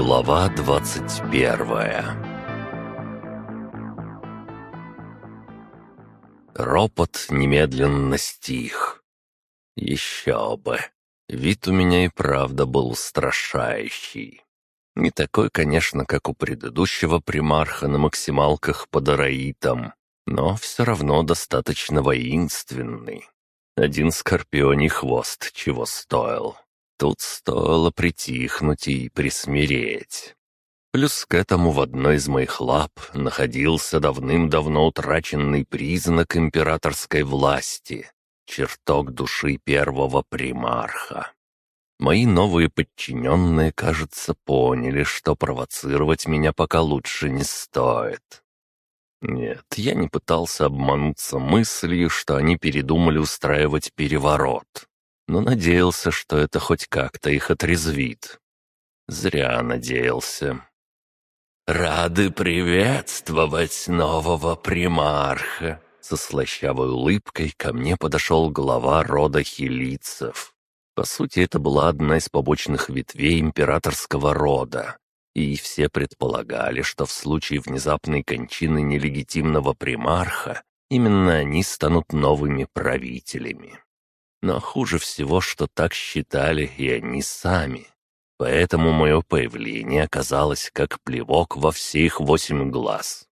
Глава 21. Ропот немедленно стих. Еще бы. Вид у меня и правда был устрашающий. Не такой, конечно, как у предыдущего примарха на максималках под араитом, но все равно достаточно воинственный. Один скорпионий хвост чего стоил. Тут стоило притихнуть и присмиреть. Плюс к этому в одной из моих лап находился давным-давно утраченный признак императорской власти — чертог души первого примарха. Мои новые подчиненные, кажется, поняли, что провоцировать меня пока лучше не стоит. Нет, я не пытался обмануться мыслью, что они передумали устраивать переворот, но надеялся, что это хоть как-то их отрезвит. Зря надеялся. «Рады приветствовать нового примарха!» Со слащавой улыбкой ко мне подошел глава рода хилийцев. По сути, это была одна из побочных ветвей императорского рода, и все предполагали, что в случае внезапной кончины нелегитимного примарха именно они станут новыми правителями. Но хуже всего, что так считали и они сами. Поэтому мое появление оказалось как плевок во все их 8 глаз.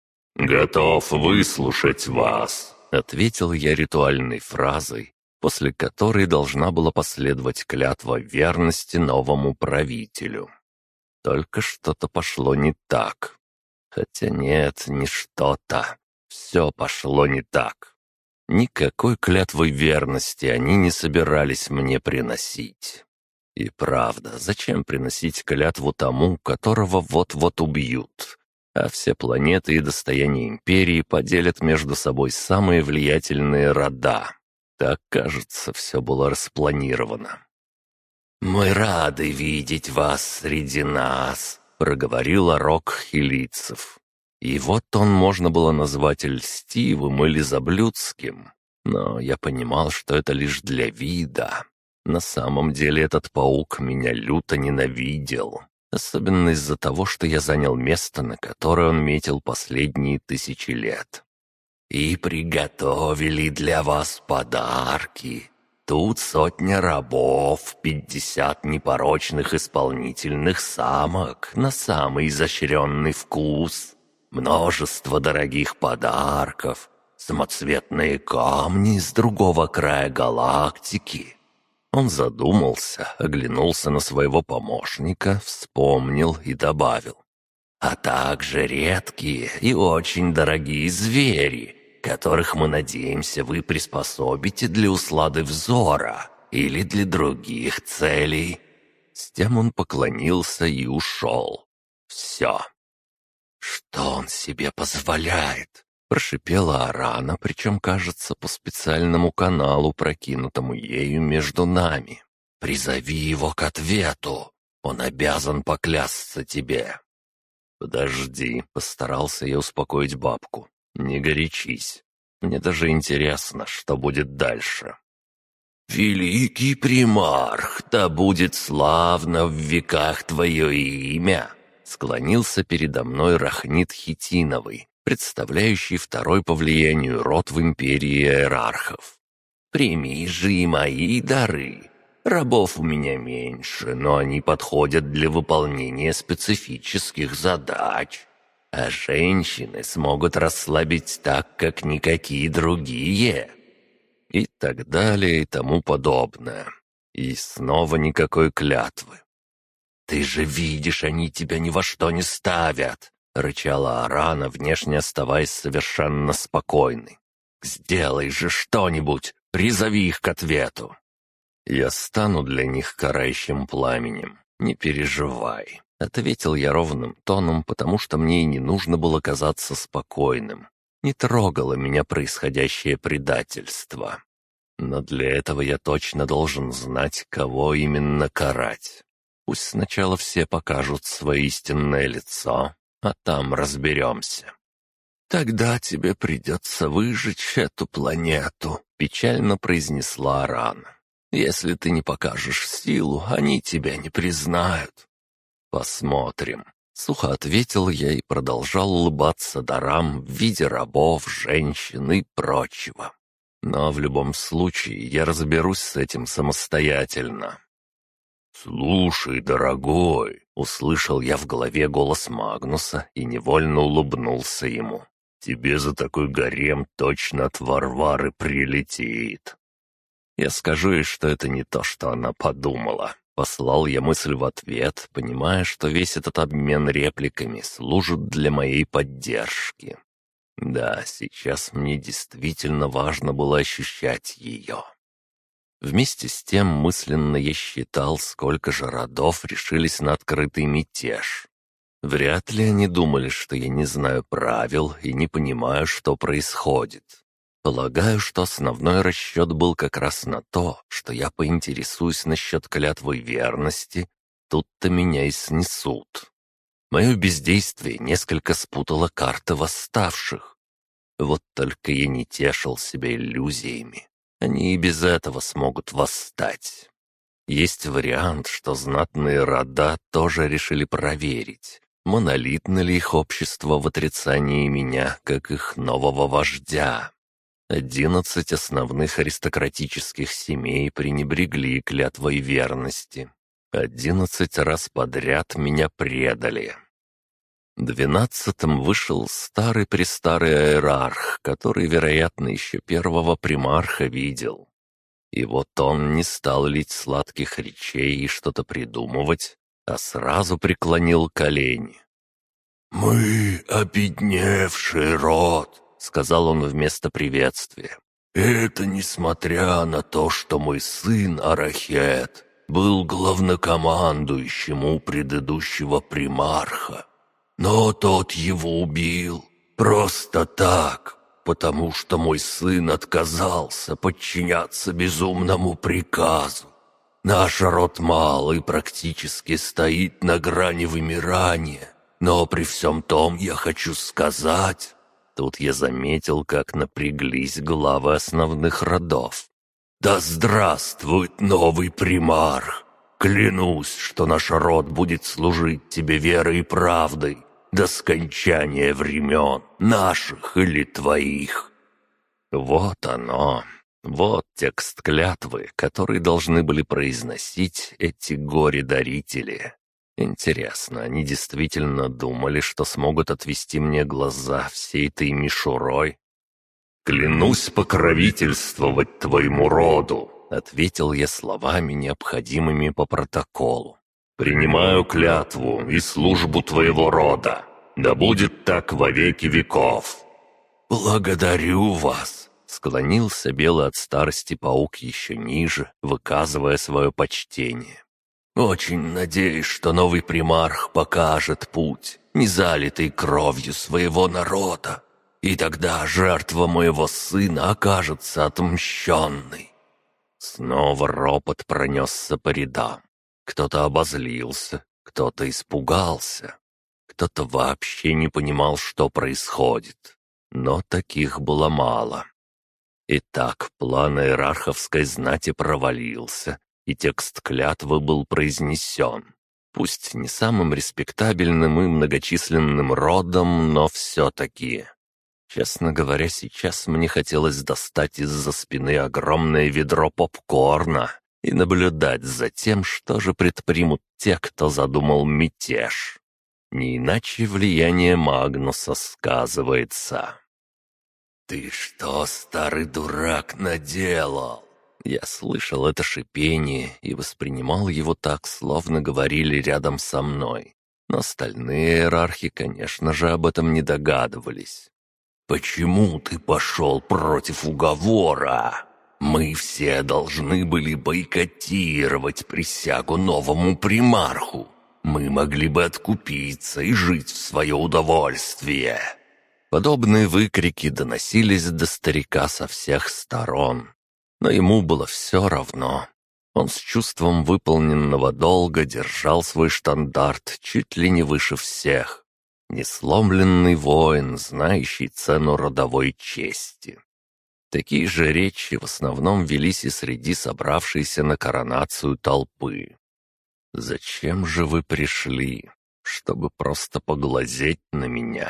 «Готов выслушать вас», — ответил я ритуальной фразой, после которой должна была последовать клятва верности новому правителю. Только что-то пошло не так. Хотя нет, не что-то. Все пошло не так. Никакой клятвы верности они не собирались мне приносить. И правда, зачем приносить клятву тому, которого вот-вот убьют? А все планеты и достояния империи поделят между собой самые влиятельные рода. Так, кажется, все было распланировано. «Мы рады видеть вас среди нас», — проговорил Орок хилийцев. И вот он можно было назвать льстивым или заблюдским, но я понимал, что это лишь для вида. На самом деле этот паук меня люто ненавидел, особенно из-за того, что я занял место, на которое он метил последние 1000 лет. «И приготовили для вас подарки. Тут 100 рабов, 50 непорочных исполнительных самок на самый изощренный вкус, множество дорогих подарков, самоцветные камни с другого края галактики». Он задумался, оглянулся на своего помощника, вспомнил и добавил. «А также редкие и очень дорогие звери, которых, мы надеемся, вы приспособите для услады взора или для других целей». С тем он поклонился и ушел. Все. «Что он себе позволяет?» — прошипела Арана, причем, кажется, по специальному каналу, прокинутому ею между нами. «Призови его к ответу! Он обязан поклясться тебе!» «Подожди», — постарался я успокоить бабку. «Не горячись. Мне даже интересно, что будет дальше». «Великий примарх, да будет славно в веках твое имя!» Склонился передо мной Рахнит Хитиновый, представляющий второй по влиянию род в империи иерархов. «Прими же и мои дары. Рабов у меня меньше, но они подходят для выполнения специфических задач. А женщины смогут расслабить так, как никакие другие». И так далее и тому подобное. И снова никакой клятвы. «Ты же видишь, они тебя ни во что не ставят!» — рычала Арана, внешне оставаясь совершенно спокойной. «Сделай же что-нибудь! Призови их к ответу!» «Я стану для них карающим пламенем, не переживай», — ответил я ровным тоном, потому что мне и не нужно было казаться спокойным. Не трогало меня происходящее предательство. Но для этого я точно должен знать, кого именно карать. Пусть сначала все покажут свое истинное лицо, а там разберемся. «Тогда тебе придется выжечь эту планету», — печально произнесла Арана. «Если ты не покажешь силу, они тебя не признают». «Посмотрим». Сухо ответил я и продолжал улыбаться дарам в виде рабов, женщин и прочего. Но в любом случае я разберусь с этим самостоятельно. «Слушай, дорогой!» — услышал я в голове голос Магнуса и невольно улыбнулся ему. «Тебе за такой гарем точно от Варвары прилетит!» Я скажу ей, что это не то, что она подумала. Послал я мысль в ответ, понимая, что весь этот обмен репликами служит для моей поддержки. Да, сейчас мне действительно важно было ощущать ее. Вместе с тем мысленно я считал, сколько же родов решились на открытый мятеж. Вряд ли они думали, что я не знаю правил и не понимаю, что происходит. Полагаю, что основной расчет был как раз на то, что я поинтересуюсь насчет клятвы верности, тут-то меня и снесут. Мое бездействие несколько спутало карты восставших. Вот только я не тешил себя иллюзиями. Они и без этого смогут восстать. Есть вариант, что знатные рода тоже решили проверить, монолитно ли их общество в отрицании меня, как их нового вождя. 11 основных аристократических семей пренебрегли клятвой верности. 11 раз подряд меня предали. 12-м вышел старый-престарый иерарх, который, вероятно, еще первого примарха видел. И вот он не стал лить сладких речей и что-то придумывать, а сразу преклонил колени. «Мы обедневший род», — сказал он вместо приветствия. «Это несмотря на то, что мой сын Арахет был главнокомандующим у предыдущего примарха. Но тот его убил просто так, потому что мой сын отказался подчиняться безумному приказу. Наш род малый практически стоит на грани вымирания, но при всем том я хочу сказать...» Тут я заметил, как напряглись главы основных родов. «Да здравствует новый примарх! Клянусь, что наш род будет служить тебе верой и правдой до скончания времен, наших или твоих». Вот оно. Вот текст клятвы, который должны были произносить эти горе-дарители. Интересно, они действительно думали, что смогут отвести мне глаза всей этой мишурой? «Клянусь покровительствовать твоему роду», — ответил я словами, необходимыми по протоколу. «Принимаю клятву и службу твоего рода. Да будет так во веки веков». «Благодарю вас», — склонился белый от старости паук еще ниже, выказывая свое почтение. «Очень надеюсь, что новый примарх покажет путь, не залитый кровью своего народа, и тогда жертва моего сына окажется отмщенной». Снова ропот пронесся по рядам. Кто-то обозлился, кто-то испугался, кто-то вообще не понимал, что происходит. Но таких было мало. Итак, план иерарховской знати провалился, и текст клятвы был произнесен. Пусть не самым респектабельным и многочисленным родом, но все-таки. Честно говоря, сейчас мне хотелось достать из-за спины огромное ведро попкорна и наблюдать за тем, что же предпримут те, кто задумал мятеж. Не иначе влияние Магнуса сказывается. «Ты что, старый дурак, наделал?» Я слышал это шипение и воспринимал его так, словно говорили рядом со мной. Но остальные иерархи, конечно же, об этом не догадывались. «Почему ты пошел против уговора? Мы все должны были бойкотировать присягу новому примарху. Мы могли бы откупиться и жить в свое удовольствие». Подобные выкрики доносились до старика со всех сторон. Но ему было все равно. Он с чувством выполненного долга держал свой штандарт чуть ли не выше всех. Несломленный воин, знающий цену родовой чести. Такие же речи в основном велись и среди собравшейся на коронацию толпы. Зачем же вы пришли? Чтобы просто поглазеть на меня?»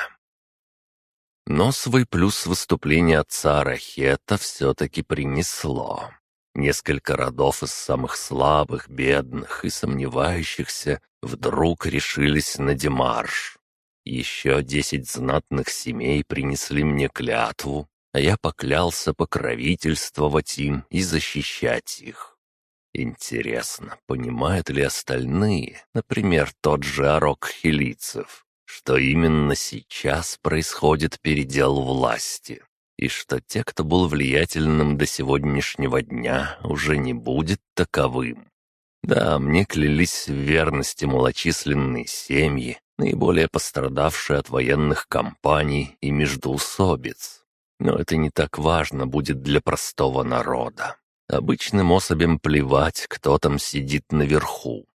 Но свой плюс выступление отца Рахета все-таки принесло. Несколько родов из самых слабых, бедных и сомневающихся вдруг решились на демарш. Еще 10 знатных семей принесли мне клятву, а я поклялся покровительствовать им и защищать их. Интересно, понимают ли остальные, например, тот же Арок Хелицев, что именно сейчас происходит передел власти, и что те, кто был влиятельным до сегодняшнего дня, уже не будет таковым. Да, мне клялись в верности малочисленные семьи, наиболее пострадавшие от военных кампаний и междоусобиц. Но это не так важно будет для простого народа. Обычным особям плевать, кто там сидит наверху.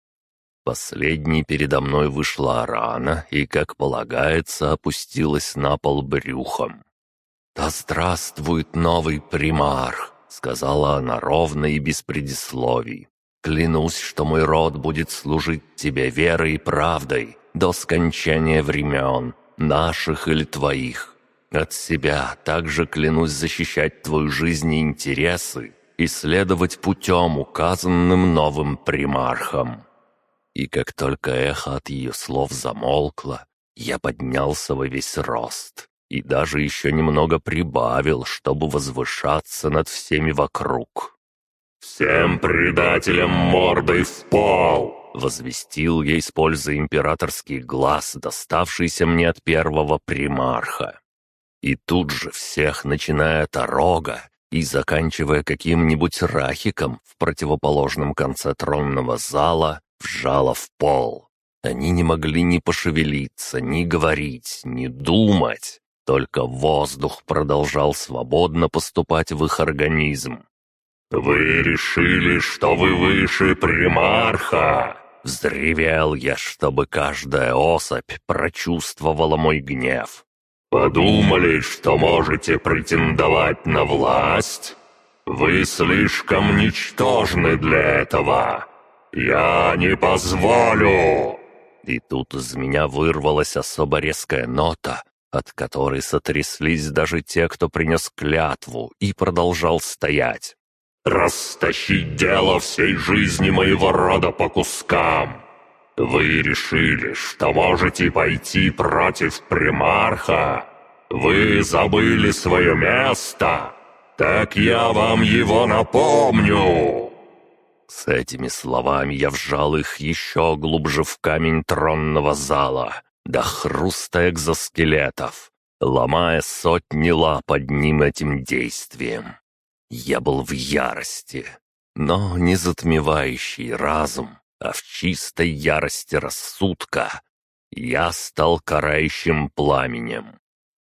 Последней передо мной вышла Арана и, как полагается, опустилась на пол брюхом. «Да здравствует новый примарх!» — сказала она ровно и без предисловий. «Клянусь, что мой род будет служить тебе верой и правдой до скончания времен, наших или твоих. От себя также клянусь защищать твою жизнь и интересы и следовать путем, указанным новым примархом». И как только эхо от ее слов замолкло, я поднялся во весь рост и даже еще немного прибавил, чтобы возвышаться над всеми вокруг. «Всем предателям мордой в пол!» — возвестил я, используя императорский глаз, доставшийся мне от первого примарха. И тут же всех, начиная от Орога и заканчивая каким-нибудь Рахиком в противоположном конце тронного зала, вжало в пол. Они не могли ни пошевелиться, ни говорить, ни думать. Только воздух продолжал свободно поступать в их организм. «Вы решили, что вы выше примарха?» Взревел я, чтобы каждая особь прочувствовала мой гнев. «Подумали, что можете претендовать на власть? Вы слишком ничтожны для этого. Я не позволю!» И тут из меня вырвалась особо резкая нота, от которой сотряслись даже те, кто принес клятву и продолжал стоять. «Растащить дело всей жизни моего рода по кускам! Вы решили, что можете пойти против примарха? Вы забыли свое место? Так я вам его напомню!» С этими словами я вжал их еще глубже в камень тронного зала, до хруста экзоскелетов, ломая сотни лап одним этим действием. Я был в ярости, но не затмевающий разум, а в чистой ярости рассудка. Я стал карающим пламенем.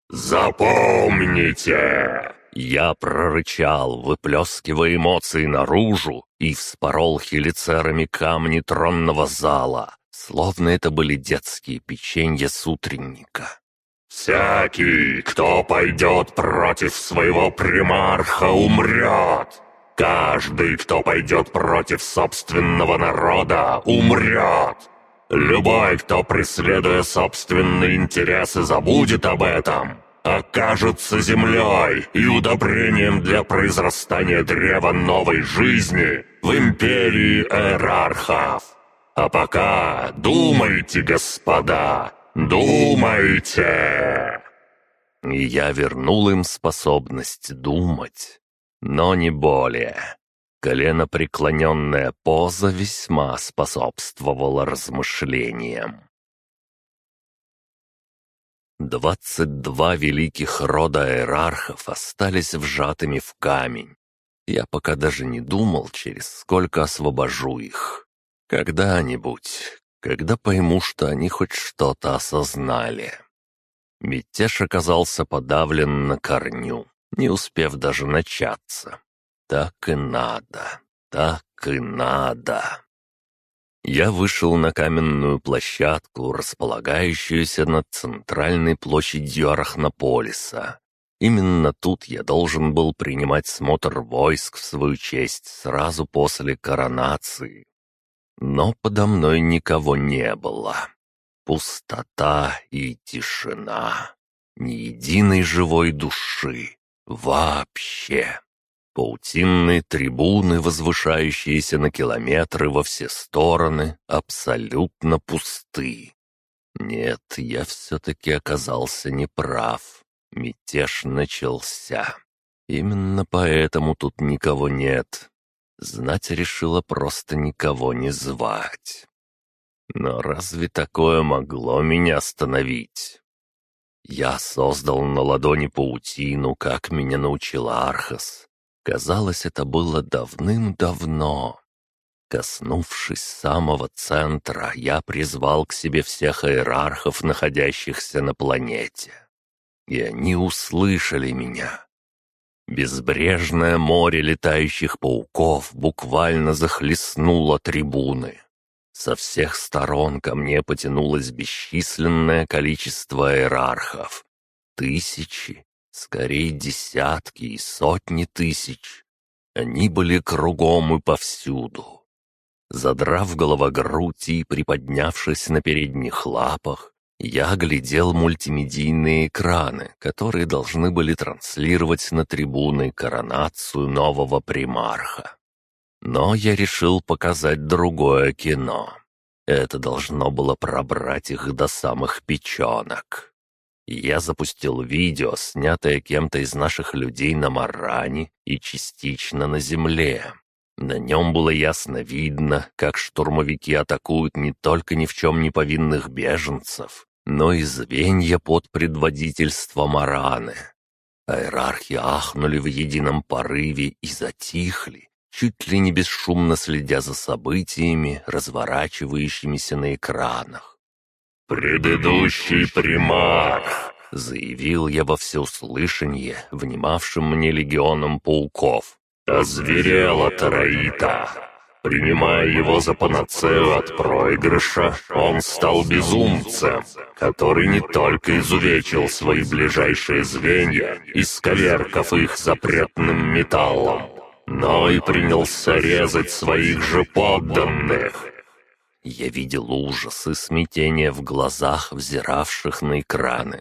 «Запомните!» Я прорычал, выплескивая эмоции наружу, и вспорол хелицерами камни тронного зала, словно это были детские печенья с утренника. «Всякий, кто пойдет против своего примарха, умрет! Каждый, кто пойдет против собственного народа, умрет! Любой, кто, преследуя собственные интересы, забудет об этом, окажется землей и удобрением для произрастания древа новой жизни в империи эрархов. А пока думайте, господа, думайте!» И я вернул им способность думать, но не более. Коленопреклоненная поза весьма способствовала размышлениям. 22 великих рода иерархов остались вжатыми в камень. Я пока даже не думал, через сколько освобожу их. Когда-нибудь, когда пойму, что они хоть что-то осознали. Мятеж оказался подавлен на корню, не успев даже начаться. Так и надо, так и надо. Я вышел на каменную площадку, располагающуюся над центральной площадью Арахнополиса. Именно тут я должен был принимать смотр войск в свою честь сразу после коронации. Но подо мной никого не было. Пустота и тишина. Ни единой живой души. Вообще. Паутинные трибуны, возвышающиеся на километры во все стороны, абсолютно пусты. Нет, я все-таки оказался неправ. Мятеж начался. Именно поэтому тут никого нет. Знать решила просто никого не звать. Но разве такое могло меня остановить? Я создал на ладони паутину, как меня научил Архас. Казалось, это было давным-давно. Коснувшись самого центра, я призвал к себе всех иерархов, находящихся на планете. И они услышали меня. Безбрежное море летающих пауков буквально захлестнуло трибуны. Со всех сторон ко мне потянулось бесчисленное количество иерархов. Тысячи, скорее десятки и сотни тысяч. Они были кругом и повсюду. Задрав головогрудь и приподнявшись на передних лапах, я глядел мультимедийные экраны, которые должны были транслировать на трибуны коронацию нового примарха. Но я решил показать другое кино. Это должно было пробрать их до самых печенок. Я запустил видео, снятое кем-то из наших людей на Маране и частично на Земле. На нем было ясно видно, как штурмовики атакуют не только ни в чем не повинных беженцев, но и звенья под предводительством Мараны. Иерархи ахнули в едином порыве и затихли, чуть ли не бесшумно следя за событиями, разворачивающимися на экранах. «Предыдущий примарх!» — заявил я во всеуслышание, внимавшим мне легионом пауков. «Озверела Тараита! Принимая его за панацею от проигрыша, он стал безумцем, который не только изувечил свои ближайшие звенья, исковеркав их запретным металлом, но и принялся резать своих же подданных». Я видел ужас и смятение в глазах, взиравших на экраны.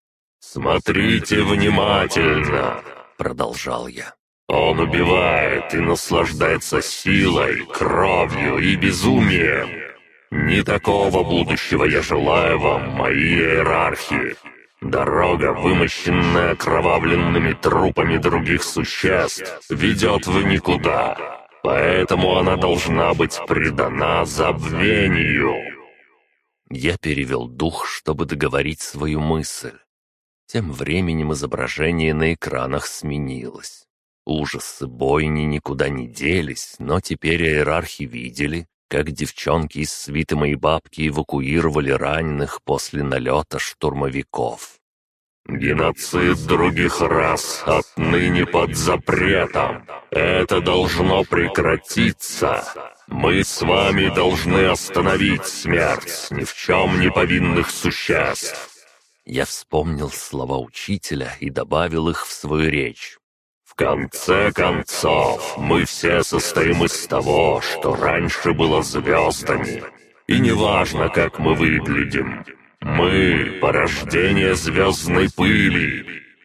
«Смотрите внимательно!» — продолжал я. «Он убивает и наслаждается силой, кровью и безумием. Не такого будущего я желаю вам, мои иерархи. Дорога, вымощенная окровавленными трупами других существ, ведет в никуда, поэтому она должна быть предана забвению». Я перевел дух, чтобы договорить свою мысль. Тем временем изображение на экранах сменилось. Ужасы бойни никуда не делись, но теперь иерархи видели, как девчонки из свиты моей бабки эвакуировали раненых после налета штурмовиков. «Геноцид других рас отныне под запретом. Это должно прекратиться. Мы с вами должны остановить смерть ни в чем не повинных существ». Я вспомнил слова учителя и добавил их в свою речь. «В конце концов, мы все состоим из того, что раньше было звездами. И неважно, как мы выглядим. Мы — порождение звездной пыли,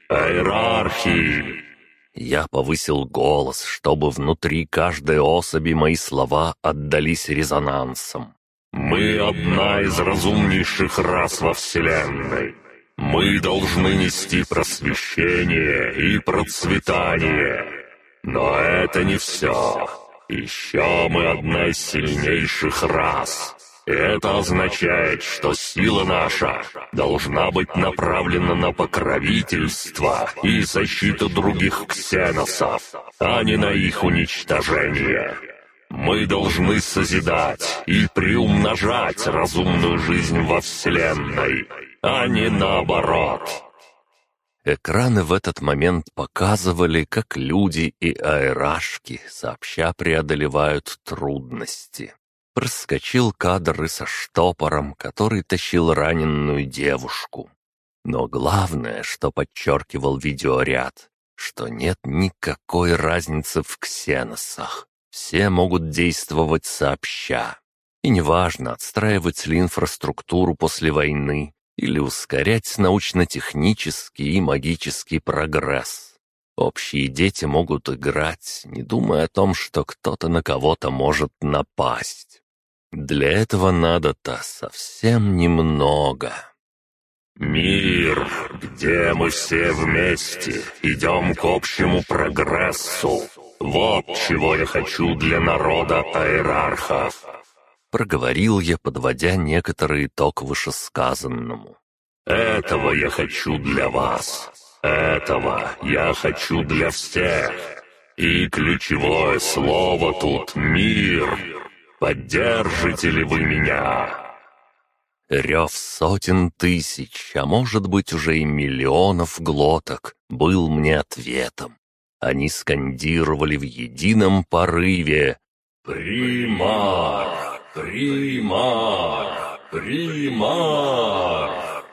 иерархии». Я повысил голос, чтобы внутри каждой особи мои слова отдались резонансом. «Мы одна из разумнейших рас во Вселенной. Мы должны нести просвещение и процветание. Но это не все. Еще мы одна из сильнейших рас. И это означает, что сила наша должна быть направлена на покровительство и защиту других ксеносов, а не на их уничтожение. Мы должны созидать и приумножать разумную жизнь во Вселенной, а не наоборот». Экраны в этот момент показывали, как люди и аэрашки сообща преодолевают трудности. Проскочил кадр и со штопором, который тащил раненую девушку. Но главное, что подчеркивал видеоряд, что нет никакой разницы в ксеносах. Все могут действовать сообща. И неважно, отстраивать ли инфраструктуру после войны или ускорять научно-технический и магический прогресс. Общие дети могут играть, не думая о том, что кто-то на кого-то может напасть. Для этого надо-то совсем немного. Мир, где мы все вместе идем к общему прогрессу. Вот чего я хочу для народа аэрархов. Проговорил я, подводя некоторый итог вышесказанному. Этого я хочу для вас. Этого я хочу для всех. И ключевое слово тут — мир. Поддержите ли вы меня? Рев сотен тысяч, а может быть уже и миллионов глоток, был мне ответом. Они скандировали в едином порыве: «Примар! Примар! Примар!»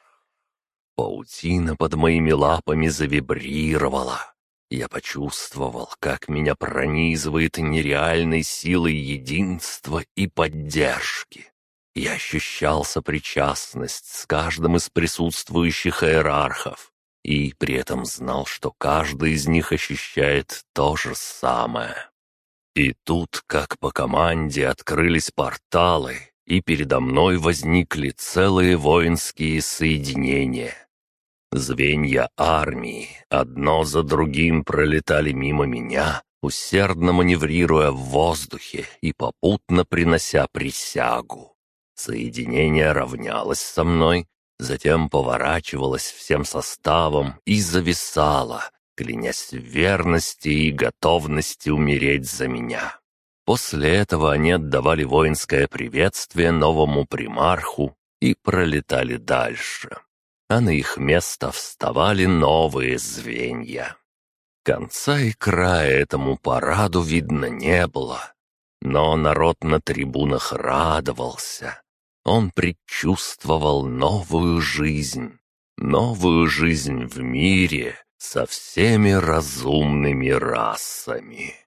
Паутина под моими лапами завибрировала. Я почувствовал, как меня пронизывает нереальной силой единства и поддержки. Я ощущал сопричастность с каждым из присутствующих иерархов и при этом знал, что каждый из них ощущает то же самое. И тут, как по команде, открылись порталы, и передо мной возникли целые воинские соединения. Звенья армии одно за другим пролетали мимо меня, усердно маневрируя в воздухе и попутно принося присягу. Соединение равнялось со мной, затем поворачивалось всем составом и зависало, клянясь в верности и готовности умереть за меня. После этого они отдавали воинское приветствие новому примарху и пролетали дальше, а на их место вставали новые звенья. Конца и края этому параду видно не было, но народ на трибунах радовался. Он предчувствовал новую жизнь в мире со всеми разумными расами.